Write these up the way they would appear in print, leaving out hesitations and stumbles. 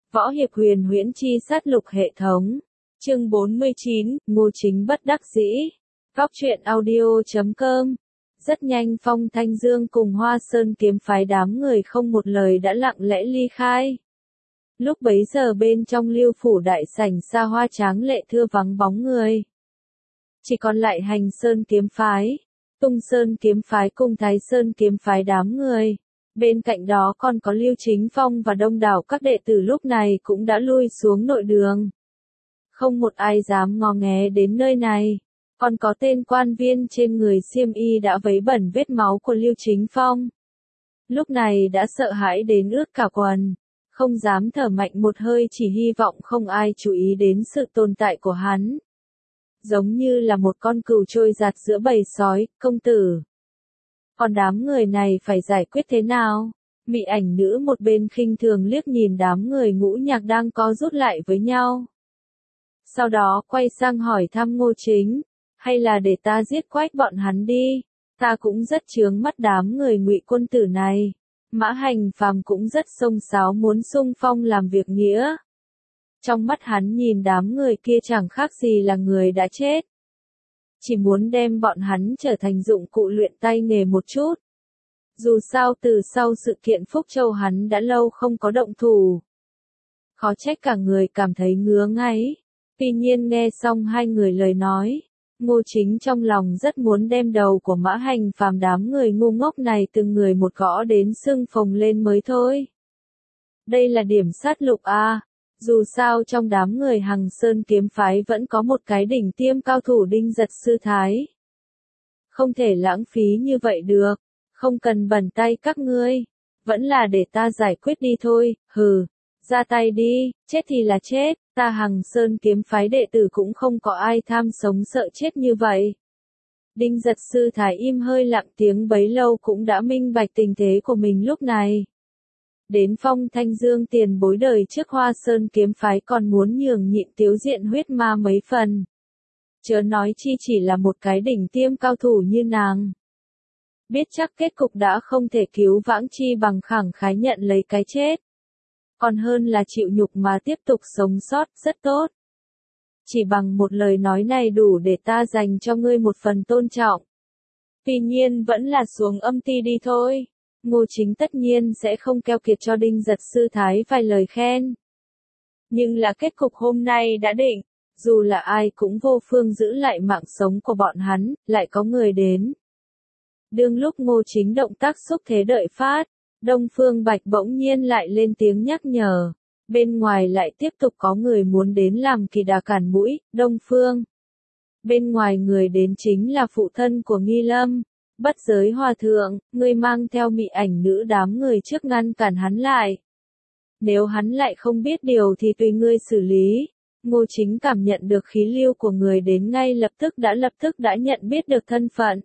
Võ hiệp huyền huyễn chi sát lục hệ thống. Chương 49, Ngô Chính bất đắc dĩ. Góc truyện audio.com. Rất nhanh Phong Thanh Dương cùng Hoa Sơn kiếm phái đám người không một lời đã lặng lẽ ly khai. Lúc bấy giờ bên trong Lưu phủ đại sảnh xa hoa tráng lệ thưa vắng bóng người. Chỉ còn lại Hành Sơn kiếm phái, Tung Sơn kiếm phái cùng Thái Sơn kiếm phái đám người. Bên cạnh đó còn có Lưu Chính Phong và đông đảo các đệ tử lúc này cũng đã lui xuống nội đường. Không một ai dám ngó nghé đến nơi này. Còn có tên quan viên trên người xiêm y đã vấy bẩn vết máu của Lưu Chính Phong. Lúc này đã sợ hãi đến ướt cả quần. Không dám thở mạnh một hơi, chỉ hy vọng không ai chú ý đến sự tồn tại của hắn. Giống như là một con cừu trôi giạt giữa bầy sói, công tử. Còn đám người này phải giải quyết thế nào? Mị ảnh nữ một bên khinh thường liếc nhìn đám người Ngũ Nhạc đang co rút lại với nhau. Sau đó quay sang hỏi thăm Ngô Chính, hay là để ta giết quách bọn hắn đi, ta cũng rất chướng mắt đám người Ngụy quân tử này. Mã Hành Phàm cũng rất xông xáo muốn xung phong làm việc nghĩa. Trong mắt hắn nhìn đám người kia chẳng khác gì là người đã chết. Chỉ muốn đem bọn hắn trở thành dụng cụ luyện tay nghề một chút. Dù sao từ sau sự kiện Phúc Châu hắn đã lâu không có động thủ. Khó trách cả người cảm thấy ngứa ngáy. Tuy nhiên nghe xong hai người lời nói, Ngô Chính trong lòng rất muốn đem đầu của Mã Hành Phàm đám người ngu ngốc này từng người một gõ đến xương phồng lên mới thôi. Đây là điểm sát lục a. Dù sao trong đám người Hằng Sơn kiếm phái vẫn có một cái đỉnh tiêm cao thủ Đinh Giật Sư Thái. Không thể lãng phí như vậy được, không cần bẩn tay các ngươi, vẫn là để ta giải quyết đi thôi, hừ, ra tay đi, chết thì là chết, ta Hằng Sơn kiếm phái đệ tử cũng không có ai tham sống sợ chết như vậy. Đinh Giật Sư Thái im hơi lặng tiếng bấy lâu cũng đã minh bạch tình thế của mình lúc này. Đến Phong Thanh Dương tiền bối đời trước Hoa Sơn kiếm phái còn muốn nhường nhịn Tiếu Diện huyết ma mấy phần. Chớ nói chi chỉ là một cái đỉnh tiêm cao thủ như nàng. Biết chắc kết cục đã không thể cứu vãng chi bằng khẳng khái nhận lấy cái chết. Còn hơn là chịu nhục mà tiếp tục sống sót, rất tốt. Chỉ bằng một lời nói này đủ để ta dành cho ngươi một phần tôn trọng. Tuy nhiên vẫn là xuống âm ti đi thôi. Ngô Chính tất nhiên sẽ không keo kiệt cho Đinh Giật Sư Thái vài lời khen. Nhưng là kết cục hôm nay đã định, dù là ai cũng vô phương giữ lại mạng sống của bọn hắn, lại có người đến. Đương lúc Ngô Chính động tác xúc thế đợi phát, Đông Phương Bạch bỗng nhiên lại lên tiếng nhắc nhở. Bên ngoài lại tiếp tục có người muốn đến làm kỳ đà cản mũi, Đông Phương. Bên ngoài người đến chính là phụ thân của Nghi Lâm. Bất Giới Hòa Thượng, ngươi mang theo mị ảnh nữ đám người trước ngăn cản hắn lại. Nếu hắn lại không biết điều thì tùy ngươi xử lý. Ngô Chính cảm nhận được khí lưu của người đến ngay lập tức đã nhận biết được thân phận.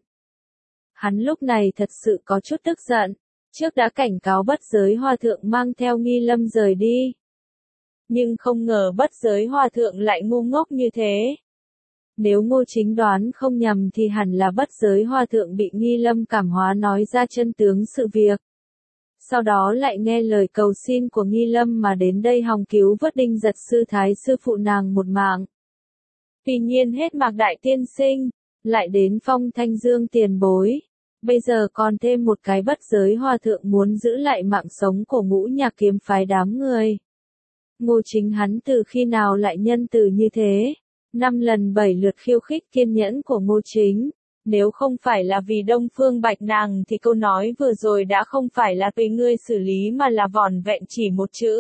Hắn lúc này thật sự có chút tức giận, trước đã cảnh cáo Bất Giới Hòa Thượng mang theo Nghi Lâm rời đi. Nhưng không ngờ Bất Giới Hòa Thượng lại ngu ngốc như thế. Nếu Ngô Chính đoán không nhầm thì hẳn là Bất Giới Hòa Thượng bị Nghi Lâm cảm hóa nói ra chân tướng sự việc. Sau đó lại nghe lời cầu xin của Nghi Lâm mà đến đây hòng cứu vớt Đinh Giật Sư Thái sư phụ nàng một mạng. Tuy nhiên hết Mạc Đại Tiên Sinh, lại đến Phong Thanh Dương tiền bối. Bây giờ còn thêm một cái Bất Giới Hòa Thượng muốn giữ lại mạng sống của Ngũ Nhạc kiếm phái đám người. Ngô Chính hắn từ khi nào lại nhân từ như thế? 5 lần 7 lượt khiêu khích kiên nhẫn của Ngô Chính. Nếu không phải là vì Đông Phương Bạch nàng thì câu nói vừa rồi đã không phải là tùy ngươi xử lý mà là vỏn vẹn chỉ một chữ.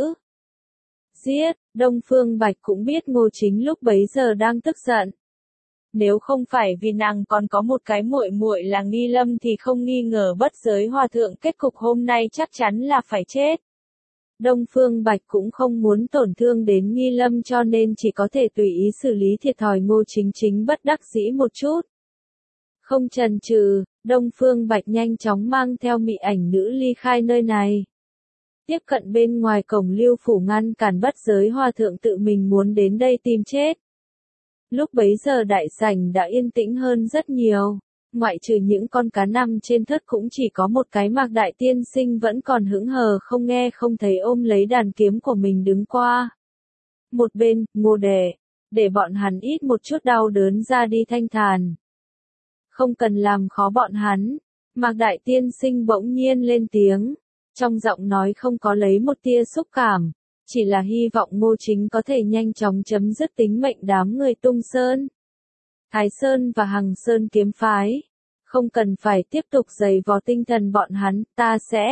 Giết, Đông Phương Bạch cũng biết Ngô Chính lúc bấy giờ đang tức giận. Nếu không phải vì nàng còn có một cái muội muội là Nghi Lâm thì không nghi ngờ Bất Giới Hòa Thượng kết cục hôm nay chắc chắn là phải chết. Đông Phương Bạch cũng không muốn tổn thương đến Nghi Lâm cho nên chỉ có thể tùy ý xử lý thiệt thòi. Ngô Chính bất đắc dĩ một chút. Không chần chừ, Đông Phương Bạch nhanh chóng mang theo mị ảnh nữ ly khai nơi này. Tiếp cận bên ngoài cổng Lưu phủ ngăn cản Bất Giới Hòa Thượng tự mình muốn đến đây tìm chết. Lúc bấy giờ đại sảnh đã yên tĩnh hơn rất nhiều. ngoại trừ những con cá nằm trên thớt cũng chỉ có một cái Mạc Đại Tiên Sinh vẫn còn hững hờ không nghe không thấy ôm lấy đàn kiếm của mình đứng qua. Một bên, Ngô Đệ, để bọn hắn ít một chút đau đớn ra đi thanh thản. Không cần làm khó bọn hắn. Mạc Đại Tiên Sinh bỗng nhiên lên tiếng, trong giọng nói không có lấy một tia xúc cảm, chỉ là hy vọng Ngô Chính có thể nhanh chóng chấm dứt tính mệnh đám người Tung Sơn, Thái Sơn và Hằng Sơn kiếm phái. Không cần phải tiếp tục giày vò tinh thần bọn hắn, ta sẽ.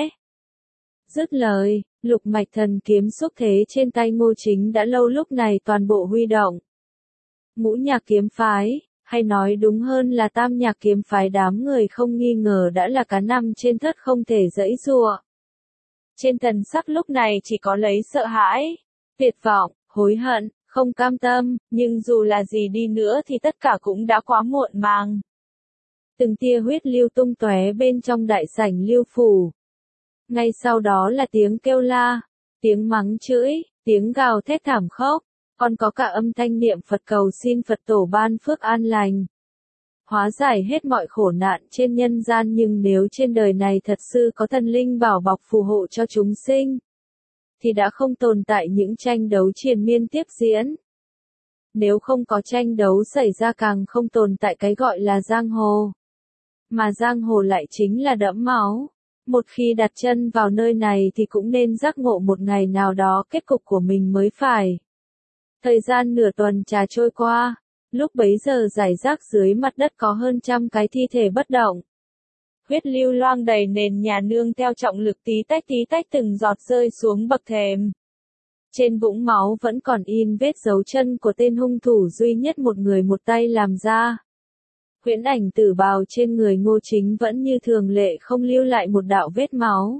Dứt lời, lục mạch thần kiếm xúc thế trên tay Ngô Chính đã lâu lúc này toàn bộ huy động. Ngũ nhạc kiếm phái, hay nói đúng hơn là tam nhạc kiếm phái đám người không nghi ngờ đã là cá nằm trên thớt không thể giãy giụa. Trên thần sắc lúc này chỉ có lấy sợ hãi, tuyệt vọng, hối hận, không cam tâm, nhưng dù là gì đi nữa thì tất cả cũng đã quá muộn màng. Từng tia huyết lưu tung tóe bên trong đại sảnh Lưu phủ. Ngay sau đó là tiếng kêu la, tiếng mắng chửi, tiếng gào thét thảm khốc, còn có cả âm thanh niệm Phật cầu xin Phật tổ ban phước an lành, hóa giải hết mọi khổ nạn trên nhân gian. Nhưng nếu trên đời này thật sự có thần linh bảo bọc phù hộ cho chúng sinh, thì đã không tồn tại những tranh đấu triền miên tiếp diễn. Nếu không có tranh đấu xảy ra càng không tồn tại cái gọi là giang hồ. Mà giang hồ lại chính là đẫm máu. Một khi đặt chân vào nơi này thì cũng nên giác ngộ một ngày nào đó kết cục của mình mới phải. Thời gian nửa tuần trà trôi qua, lúc bấy giờ rải rác dưới mặt đất có hơn 100 cái thi thể bất động. Huyết lưu loang đầy nền nhà nương theo trọng lực tí tách từng giọt rơi xuống bậc thềm. Trên vũng máu vẫn còn in vết dấu chân của tên hung thủ duy nhất một người một tay làm ra. Huyễn ảnh tử bào trên người Ngô Chính vẫn như thường lệ không lưu lại một đạo vết máu.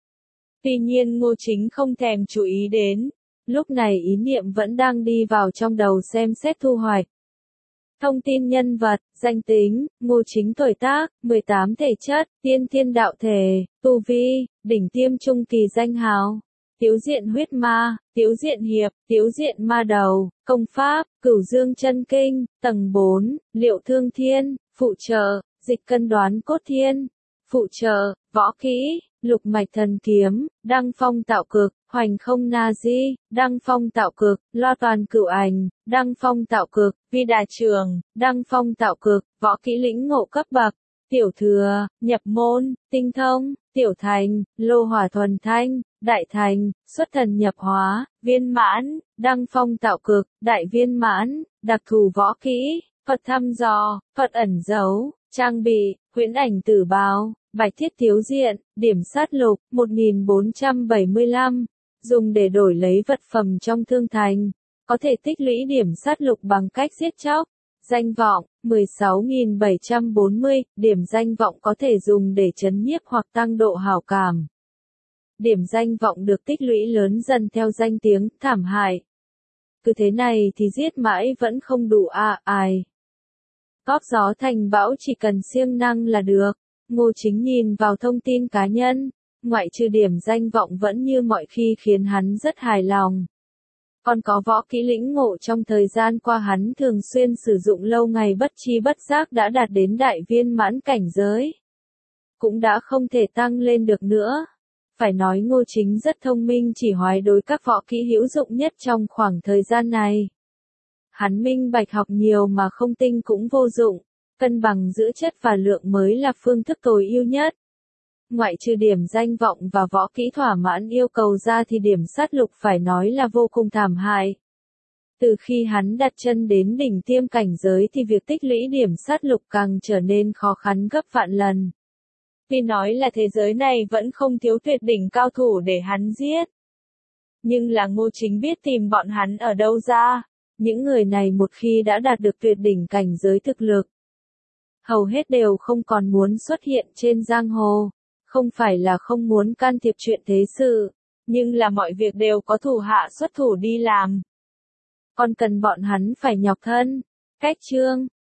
Tuy nhiên Ngô Chính không thèm chú ý đến, lúc này ý niệm vẫn đang đi vào trong đầu xem xét thu hoạch. Thông tin nhân vật, danh tính, Ngô Chính tuổi tác, 18 thể chất, tiên thiên đạo thể, tu vi, đỉnh tiêm trung kỳ danh hào, tiếu diện huyết ma, tiếu diện hiệp, tiếu diện ma đầu, công pháp, cửu dương chân kinh, tầng 4, liệu thương thiên, phụ trợ, dịch cân đoán cốt thiên, phụ trợ, võ kỹ, lục mạch thần kiếm, đăng phong tạo cực, hoành không na di, đăng phong tạo cực, lo toàn cửu ảnh, đăng phong tạo cực, vi đà trường, đăng phong tạo cực, võ kỹ lĩnh ngộ cấp bậc, tiểu thừa, nhập môn, tinh thông, tiểu thành, lô hỏa thuần thanh, đại thành, xuất thần nhập hóa, viên mãn, đăng phong tạo cực, đại viên mãn, đặc thù võ kỹ, Phật thăm dò, Phật ẩn giấu, trang bị, huyễn ảnh tử bào, bạch thiết thiếu diện, điểm sát lục, 1475, dùng để đổi lấy vật phẩm trong thương thành, có thể tích lũy điểm sát lục bằng cách giết chóc. Danh vọng, 16.740, điểm danh vọng có thể dùng để trấn nhiếp hoặc tăng độ hảo cảm. Điểm danh vọng được tích lũy lớn dần theo danh tiếng, thảm hại. Cứ thế này thì giết mãi vẫn không đủ ai. Góp gió thành bão chỉ cần siêng năng là được. Ngô Chính nhìn vào thông tin cá nhân, ngoại trừ điểm danh vọng vẫn như mọi khi khiến hắn rất hài lòng. Còn có võ kỹ lĩnh ngộ trong thời gian qua hắn thường xuyên sử dụng lâu ngày bất chi bất giác đã đạt đến đại viên mãn cảnh giới. Cũng đã không thể tăng lên được nữa. Phải nói Ngô Chính rất thông minh chỉ hoài đối các võ kỹ hữu dụng nhất trong khoảng thời gian này. Hắn minh bạch học nhiều mà không tinh cũng vô dụng, cân bằng giữa chất và lượng mới là phương thức tối ưu nhất. Ngoại trừ điểm danh vọng và võ kỹ thỏa mãn yêu cầu ra thì điểm sát lục phải nói là vô cùng thảm hại. Từ khi hắn đặt chân đến đỉnh tiêm cảnh giới thì việc tích lũy điểm sát lục càng trở nên khó khăn gấp vạn lần. Tuy nói là thế giới này vẫn không thiếu tuyệt đỉnh cao thủ để hắn giết. Nhưng là Ngô Chính biết tìm bọn hắn ở đâu ra. Những người này một khi đã đạt được tuyệt đỉnh cảnh giới thực lực, hầu hết đều không còn muốn xuất hiện trên giang hồ. Không phải là không muốn can thiệp chuyện thế sự, nhưng là mọi việc đều có thủ hạ xuất thủ đi làm. Còn cần bọn hắn phải nhọc thân. Cách chương